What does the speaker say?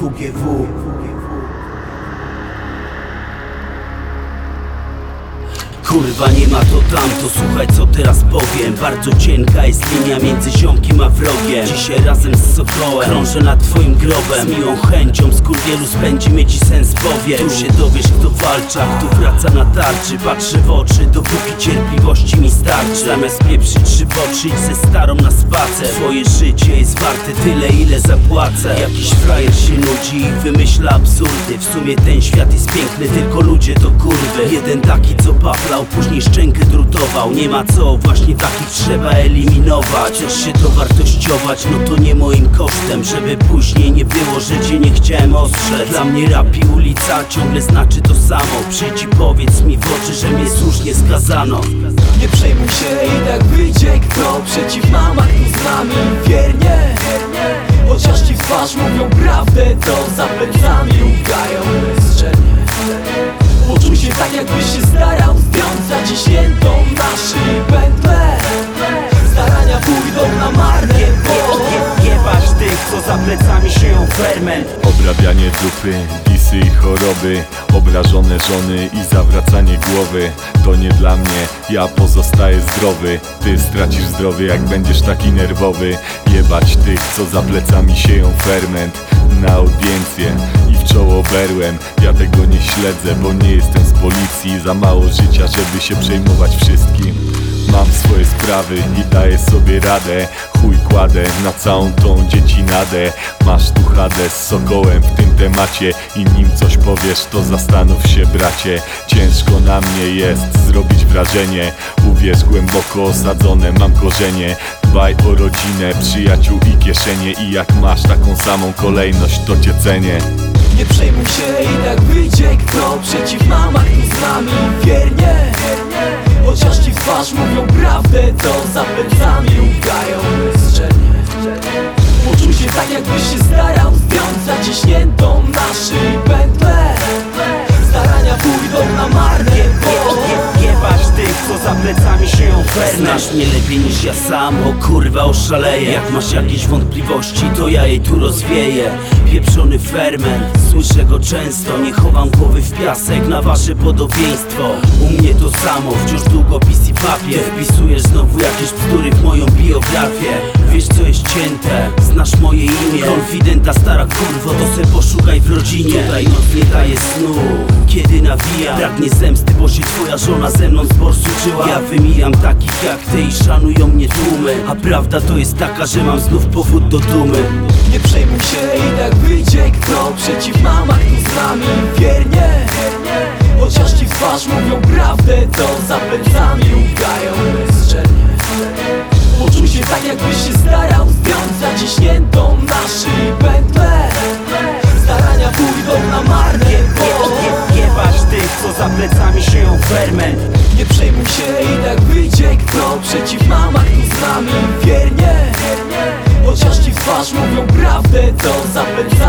WGW. Kurwa, nie ma to tamto, słuchaj co teraz powiem. Bardzo cienka jest linia między ziomkiem a wrogiem. Dzisiaj razem z Sokołem krążę nad twoim grobem. Z miłą chęcią skurwielu spędzimy ci sens powie. Tu się dowiesz kto walczy, a kto wraca na tarczy. Patrzę w oczy, dopóki cierpliwości mi starczy. Zamiast pieprzyć szyboczyć ze starą na spacer. Twoje życie jest warte tyle ile zapłacę. Jakiś frajer się nudzi i wymyśla absurdy. W sumie ten świat jest piękny, tylko ludzie to kurwy. Jeden taki co paplał, później szczękę drutował. Nie ma co, właśnie takich trzeba eliminować. Chcesz się dowartościować, no to nie moim kosztem. Żeby później nie było, że cię nie chciałem ostrzec. Dla mnie rap i ulica ciągle znaczy to samo. Przyjdź i powiedz mi w oczy, że mnie słusznie skazano. Nie przejmuj się i tak wyjdzie kto przeciw mamach tu z nami wiernie. Chociaż ci w twarz mówią prawdę, to za plecami łgają bezczelnie. Poczuj się tak jakbyś się starał zdjąć zaciśniętą na szyi pętlę. Starania pójdą na marne, Jebać tych, co za plecami sieją ferment. Obrabianie dupy, disy i choroby, obrażone żony i zawracanie głowy. To nie dla mnie, ja pozostaję zdrowy. Ty stracisz zdrowie jak będziesz taki nerwowy. Jebać tych, co za plecami sieją ferment. Na audiencję i w czoło berłem. Ja tego nie śledzę, bo nie jestem z policji. Za mało życia, żeby się przejmować wszystkim. Mam swoje sprawy i daję sobie radę. Chuj kładę na całą tą dziecinadę. Masz tu Hades z Sokołem w tym temacie. I nim coś powiesz, to zastanów się bracie. Ciężko na mnie jest zrobić wrażenie. Uwierz, głęboko osadzone mam korzenie. Dbaj o rodzinę, przyjaciół i kieszenie. I jak masz taką samą kolejność, to cię cenię. Nie przejmuj się i tak wyjdzie kto przeciw mamach tu z nami wiernie. Chociaż ci w twarz mówią prawdę, to za plecami łgają bezczelnie. Poczuj się tak jakbyś się starał zdjąć zaciśniętą na szyi pętlę. Starania pójdą na marne, Jebać tych, co za plecami sieją ferment. Znasz mnie lepiej niż ja sam, o kurwa oszaleję. Jak masz jakieś wątpliwości, to ja jej tu rozwieję. Pieprzony ferment, słyszę go często. Nie chowam głowy w piasek na wasze podobieństwo. U mnie to samo, wciąż długopis i papier. Wpisujesz znowu jakieś bzdury w moją biografię. Wiesz co jest cięte, znasz moje imię. Konfidenta stara kurwo, to se poszukaj w rodzinie. Tutaj noc nie daje snu, kiedy nawijam. Pragnie zemsty, bo się twoja żona ze mną zborsuczyła. Ja wymijam takich jak ty i szanują mnie tłumy. A prawda to jest taka, że mam znów powód do dumy. Nie przejmuj się i tak wyjdzie kto przeciw mamach tu z nami wiernie. Chociaż ci w twarz mówią prawdę, to za plecami łgają bezczelnie. Poczuj się tak jakbyś się starał zdjąć zaciśniętą na szyi pętlę. Starania pójdą na marne, Jebać tych, co za plecami sieją ferment. Nie przejmuj się i tak wyjdzie kto przeciw mamach tu z nami wiernie. Chociaż ci w twarz mówią prawdę, to za plecami